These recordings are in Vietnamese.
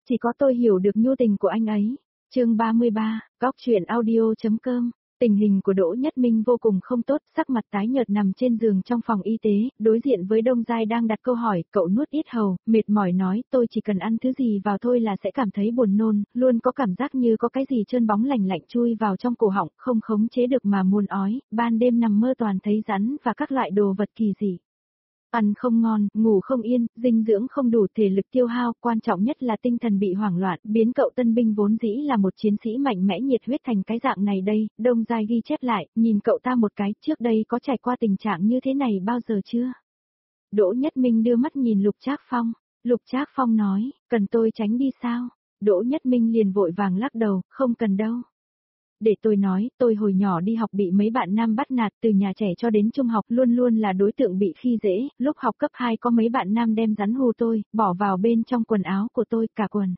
Chỉ có tôi hiểu được nhu tình của anh ấy. Chương 33, góc truyện audio.com. Tình hình của Đỗ Nhất Minh vô cùng không tốt, sắc mặt tái nhợt nằm trên giường trong phòng y tế, đối diện với Đông Giai đang đặt câu hỏi, cậu nuốt ít hầu, mệt mỏi nói, tôi chỉ cần ăn thứ gì vào thôi là sẽ cảm thấy buồn nôn, luôn có cảm giác như có cái gì trơn bóng lạnh lạnh chui vào trong cổ họng, không khống chế được mà muốn ói, ban đêm nằm mơ toàn thấy rắn và các loại đồ vật kỳ dị. Ăn không ngon, ngủ không yên, dinh dưỡng không đủ, thể lực tiêu hao, quan trọng nhất là tinh thần bị hoảng loạn, biến cậu tân binh vốn dĩ là một chiến sĩ mạnh mẽ nhiệt huyết thành cái dạng này đây. Đông Giai ghi chép lại, nhìn cậu ta một cái, trước đây có trải qua tình trạng như thế này bao giờ chưa? Đỗ Nhất Minh đưa mắt nhìn Lục Trác Phong. Lục Trác Phong nói, cần tôi tránh đi sao? Đỗ Nhất Minh liền vội vàng lắc đầu, không cần đâu. Để tôi nói, tôi hồi nhỏ đi học bị mấy bạn nam bắt nạt, từ nhà trẻ cho đến trung học luôn luôn là đối tượng bị khi dễ, lúc học cấp 2 có mấy bạn nam đem rắn hù tôi, bỏ vào bên trong quần áo của tôi, cả quần.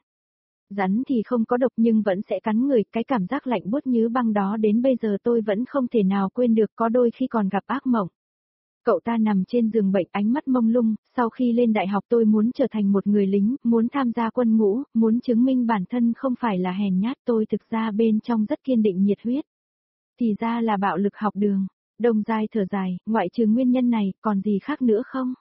Rắn thì không có độc nhưng vẫn sẽ cắn người, cái cảm giác lạnh buốt như băng đó đến bây giờ tôi vẫn không thể nào quên được, có đôi khi còn gặp ác mộng. Cậu ta nằm trên giường bệnh ánh mắt mông lung, sau khi lên đại học tôi muốn trở thành một người lính, muốn tham gia quân ngũ, muốn chứng minh bản thân không phải là hèn nhát, tôi thực ra bên trong rất kiên định nhiệt huyết. Thì ra là bạo lực học đường. Đông Giai thở dài, ngoại trừ nguyên nhân này, còn gì khác nữa không?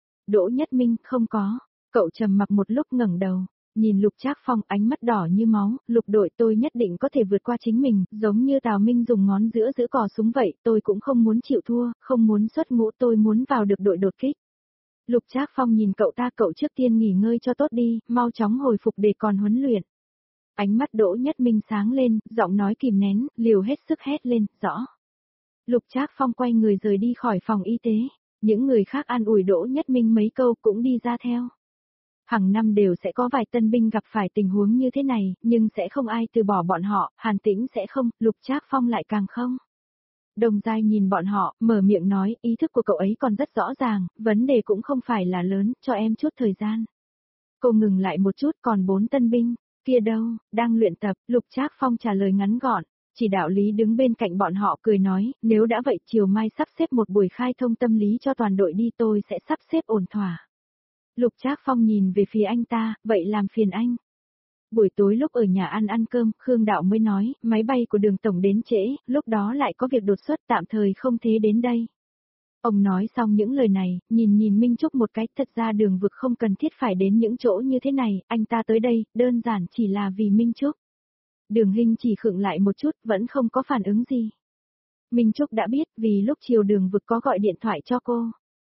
Đỗ Nhất Minh, không có. Cậu trầm mặc một lúc ngẩng đầu. Nhìn Lục Trác Phong ánh mắt đỏ như máu, Lục đội tôi nhất định có thể vượt qua chính mình, giống như Tào Minh dùng ngón giữa giữ cò súng vậy, tôi cũng không muốn chịu thua, không muốn xuất ngũ, tôi muốn vào được đội đột kích. Lục Trác Phong nhìn cậu ta, cậu trước tiên nghỉ ngơi cho tốt đi, mau chóng hồi phục để còn huấn luyện. Ánh mắt Đỗ Nhất Minh sáng lên, giọng nói kìm nén, liều hết sức hét lên, rõ. Lục Trác Phong quay người rời đi khỏi phòng y tế, những người khác an ủi Đỗ Nhất Minh mấy câu cũng đi ra theo. Hàng năm đều sẽ có vài tân binh gặp phải tình huống như thế này, nhưng sẽ không ai từ bỏ bọn họ, Hàn Tĩnh sẽ không, Lục Trác Phong lại càng không. Đồng Giai nhìn bọn họ, mở miệng nói, ý thức của cậu ấy còn rất rõ ràng, vấn đề cũng không phải là lớn, cho em chút thời gian. Cô ngừng lại một chút, còn 4 tân binh, kia đâu, đang luyện tập, Lục Trác Phong trả lời ngắn gọn. Chỉ đạo lý đứng bên cạnh bọn họ cười nói, nếu đã vậy chiều mai sắp xếp một buổi khai thông tâm lý cho toàn đội đi, tôi sẽ sắp xếp ổn thỏa. Lục Trác Phong nhìn về phía anh ta, vậy làm phiền anh. Buổi tối lúc ở nhà ăn cơm, Khương Đạo mới nói, máy bay của Đường Tổng đến trễ, lúc đó lại có việc đột xuất tạm thời không thế đến đây. Ông nói xong những lời này, nhìn Minh Trúc một cái, thật ra Đường Vực không cần thiết phải đến những chỗ như thế này, anh ta tới đây, đơn giản chỉ là vì Minh Trúc. Đường Hinh chỉ khựng lại một chút, vẫn không có phản ứng gì. Minh Trúc đã biết, vì lúc chiều Đường Vực có gọi điện thoại cho cô.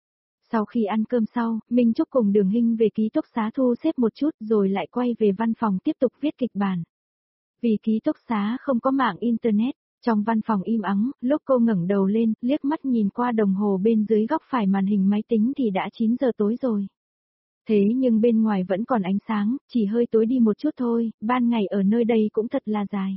Sau khi ăn cơm sau, Minh Trúc cùng Đường Hinh về ký túc xá thu xếp một chút rồi lại quay về văn phòng tiếp tục viết kịch bản. Vì ký túc xá không có mạng Internet, trong văn phòng im ắng, lúc cô ngẩng đầu lên, liếc mắt nhìn qua đồng hồ bên dưới góc phải màn hình máy tính thì đã 9 giờ tối rồi. Thế nhưng bên ngoài vẫn còn ánh sáng, chỉ hơi tối đi một chút thôi, ban ngày ở nơi đây cũng thật là dài.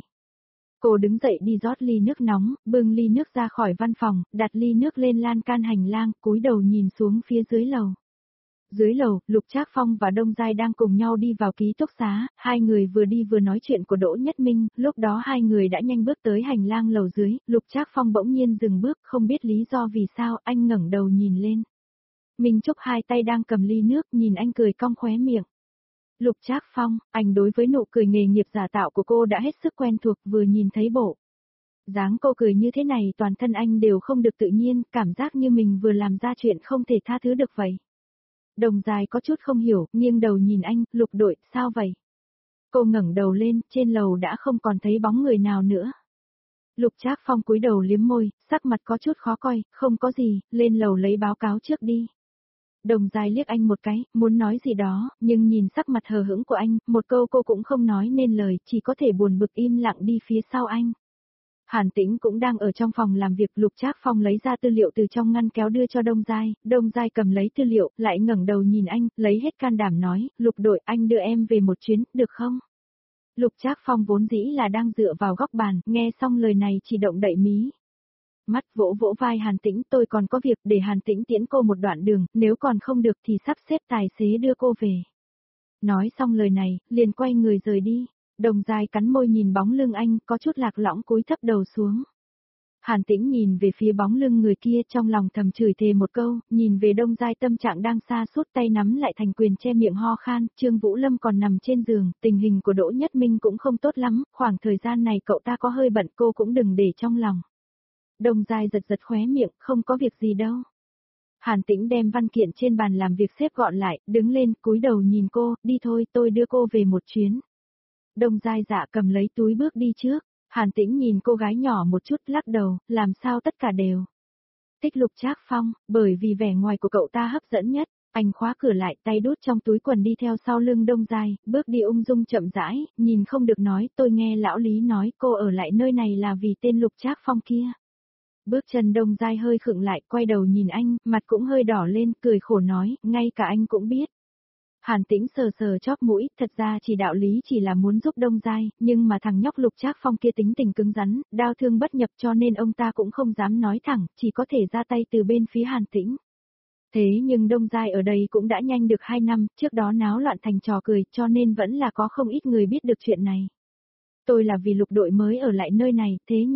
Cô đứng dậy đi rót ly nước nóng, bưng ly nước ra khỏi văn phòng, đặt ly nước lên lan can hành lang, cúi đầu nhìn xuống phía dưới lầu. Dưới lầu, Lục Trác Phong và Đông Giai đang cùng nhau đi vào ký túc xá, hai người vừa đi vừa nói chuyện của Đỗ Nhất Minh, lúc đó hai người đã nhanh bước tới hành lang lầu dưới, Lục Trác Phong bỗng nhiên dừng bước, không biết lý do vì sao, anh ngẩng đầu nhìn lên. Minh Trúc hai tay đang cầm ly nước, nhìn anh cười cong khóe miệng. Lục Trác Phong, anh đối với nụ cười nghề nghiệp giả tạo của cô đã hết sức quen thuộc, vừa nhìn thấy bộ dáng cô cười như thế này toàn thân anh đều không được tự nhiên, cảm giác như mình vừa làm ra chuyện không thể tha thứ được vậy. Đồng Giai có chút không hiểu, nghiêng đầu nhìn anh, Lục đội, sao vậy? Cô ngẩng đầu lên, trên lầu đã không còn thấy bóng người nào nữa. Lục Trác Phong cúi đầu liếm môi, sắc mặt có chút khó coi, không có gì, lên lầu lấy báo cáo trước đi. Đồng Giai liếc anh một cái, muốn nói gì đó, nhưng nhìn sắc mặt hờ hững của anh, một câu cô cũng không nói nên lời, chỉ có thể buồn bực im lặng đi phía sau anh. Hàn Tĩnh cũng đang ở trong phòng làm việc, Lục Trác Phong lấy ra tư liệu từ trong ngăn kéo đưa cho Đông Giai cầm lấy tư liệu, lại ngẩng đầu nhìn anh, lấy hết can đảm nói, Lục đội anh đưa em về một chuyến, được không? Lục Trác Phong vốn dĩ là đang dựa vào góc bàn, nghe xong lời này chỉ động đậy mí. Mắt vỗ vỗ vai Hàn Tĩnh, tôi còn có việc để Hàn Tĩnh tiễn cô một đoạn đường, nếu còn không được thì sắp xếp tài xế đưa cô về. Nói xong lời này, liền quay người rời đi. Đồng Giai cắn môi nhìn bóng lưng anh, có chút lạc lõng cúi thấp đầu xuống. Hàn Tĩnh nhìn về phía bóng lưng người kia trong lòng thầm chửi thề một câu, nhìn về Đông Giai tâm trạng đang xa suốt tay nắm lại thành quyền che miệng ho khan, Trương Vũ Lâm còn nằm trên giường, tình hình của Đỗ Nhất Minh cũng không tốt lắm, khoảng thời gian này cậu ta có hơi bận cô cũng đừng để trong lòng. Đông Giai giật giật khóe miệng, không có việc gì đâu. Hàn Tĩnh đem văn kiện trên bàn làm việc xếp gọn lại, đứng lên, cúi đầu nhìn cô, đi thôi, tôi đưa cô về một chuyến. Đông Giai dạ cầm lấy túi bước đi trước. Hàn Tĩnh nhìn cô gái nhỏ một chút lắc đầu, làm sao tất cả đều. Thích Lục Trác Phong, bởi vì vẻ ngoài của cậu ta hấp dẫn nhất, anh khóa cửa lại tay đút trong túi quần đi theo sau lưng Đông Giai, bước đi ung dung chậm rãi, nhìn không được nói, tôi nghe lão Lý nói cô ở lại nơi này là vì tên Lục Trác Phong kia. Bước chân Đông Giai hơi khựng lại, quay đầu nhìn anh, mặt cũng hơi đỏ lên, cười khổ nói, ngay cả anh cũng biết. Hàn Tĩnh sờ sờ chóp mũi, thật ra chỉ đạo lý chỉ là muốn giúp Đông Giai, nhưng mà thằng nhóc Lục Trác Phong kia tính tình cứng rắn, đao thương bất nhập cho nên ông ta cũng không dám nói thẳng, chỉ có thể ra tay từ bên phía Hàn Tĩnh. Thế nhưng Đông Giai ở đây cũng đã nhanh được 2 năm, trước đó náo loạn thành trò cười cho nên vẫn là có không ít người biết được chuyện này. Tôi là vì Lục đội mới ở lại nơi này, thế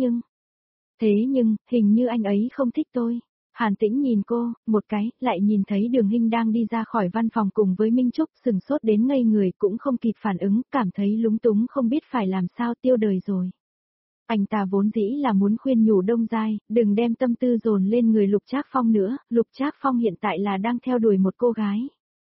nhưng, hình như anh ấy không thích tôi. Hàn Tĩnh nhìn cô, một cái, lại nhìn thấy Đường Hinh đang đi ra khỏi văn phòng cùng với Minh Trúc, sừng sốt đến ngây người cũng không kịp phản ứng, cảm thấy lúng túng không biết phải làm sao, tiêu đời rồi. Anh ta vốn dĩ là muốn khuyên nhủ Đông Giai, đừng đem tâm tư dồn lên người Lục Trác Phong nữa, Lục Trác Phong hiện tại là đang theo đuổi một cô gái.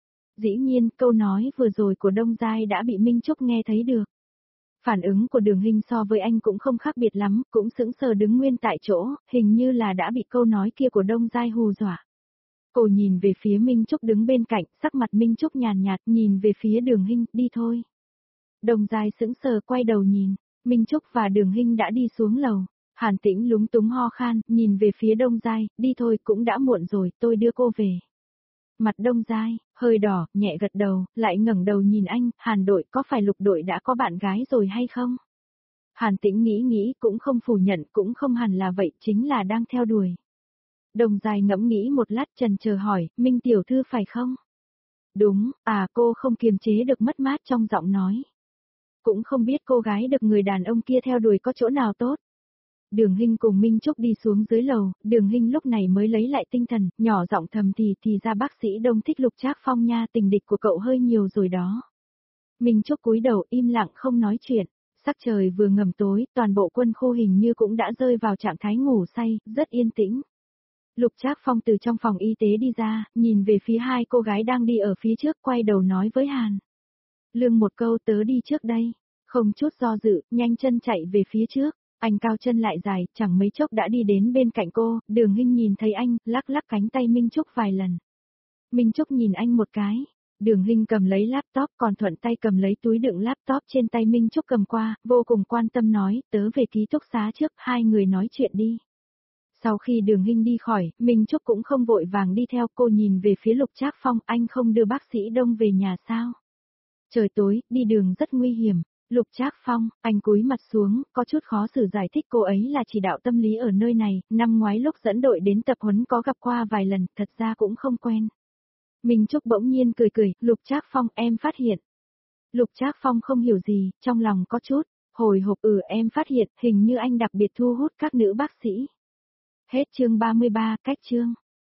Dĩ nhiên, câu nói vừa rồi của Đông Giai đã bị Minh Trúc nghe thấy được. Phản ứng của Đường Hinh so với anh cũng không khác biệt lắm, cũng sững sờ đứng nguyên tại chỗ, hình như là đã bị câu nói kia của Đông Giai hù dọa. Cô nhìn về phía Minh Trúc đứng bên cạnh, sắc mặt Minh Trúc nhàn nhạt, nhìn về phía Đường Hinh, đi thôi. Đông Giai sững sờ quay đầu nhìn, Minh Trúc và Đường Hinh đã đi xuống lầu. Hàn Tĩnh lúng túng ho khan, nhìn về phía Đông Giai, đi thôi cũng đã muộn rồi, tôi đưa cô về. Mặt Đông Giai, hơi đỏ, nhẹ gật đầu, lại ngẩng đầu nhìn anh, Hàn đội có phải Lục đội đã có bạn gái rồi hay không? Hàn Tĩnh nghĩ cũng không phủ nhận cũng không hẳn là vậy, chính là đang theo đuổi. Đông Giai ngẫm nghĩ một lát chần chờ hỏi, Minh tiểu thư phải không? Đúng, cô không kiềm chế được mất mát trong giọng nói. Cũng không biết cô gái được người đàn ông kia theo đuổi có chỗ nào tốt. Đường Hinh cùng Minh Trúc đi xuống dưới lầu, Đường Hinh lúc này mới lấy lại tinh thần, nhỏ giọng thầm thì ra bác sĩ Đông thích Lục Trác Phong nha, tình địch của cậu hơi nhiều rồi đó. Minh Trúc cúi đầu im lặng không nói chuyện, sắc trời vừa ngầm tối, toàn bộ quân khu hình như cũng đã rơi vào trạng thái ngủ say, rất yên tĩnh. Lục Trác Phong từ trong phòng y tế đi ra, nhìn về phía hai cô gái đang đi ở phía trước, quay đầu nói với Hàn Lương một câu, tớ đi trước đây, không chút do dự, nhanh chân chạy về phía trước. Anh cao chân lại dài, chẳng mấy chốc đã đi đến bên cạnh cô, Đường Hinh nhìn thấy anh, lắc lắc cánh tay Minh Trúc vài lần. Minh Trúc nhìn anh một cái, Đường Hinh cầm lấy laptop còn thuận tay cầm lấy túi đựng laptop trên tay Minh Trúc cầm qua, vô cùng quan tâm nói, tớ về ký túc xá trước, hai người nói chuyện đi. Sau khi Đường Hinh đi khỏi, Minh Trúc cũng không vội vàng đi theo, cô nhìn về phía Lục Trác Phong, anh không đưa bác sĩ Đông về nhà sao? Trời tối, đi đường rất nguy hiểm. Lục Trác Phong, anh cúi mặt xuống, có chút khó xử giải thích cô ấy là chỉ đạo tâm lý ở nơi này, năm ngoái lúc dẫn đội đến tập huấn có gặp qua vài lần, thật ra cũng không quen. Minh Trúc bỗng nhiên cười, Lục Trác Phong em phát hiện. Lục Trác Phong không hiểu gì, trong lòng có chút, hồi hộp em phát hiện, hình như anh đặc biệt thu hút các nữ bác sĩ. Hết chương 33, cách chương.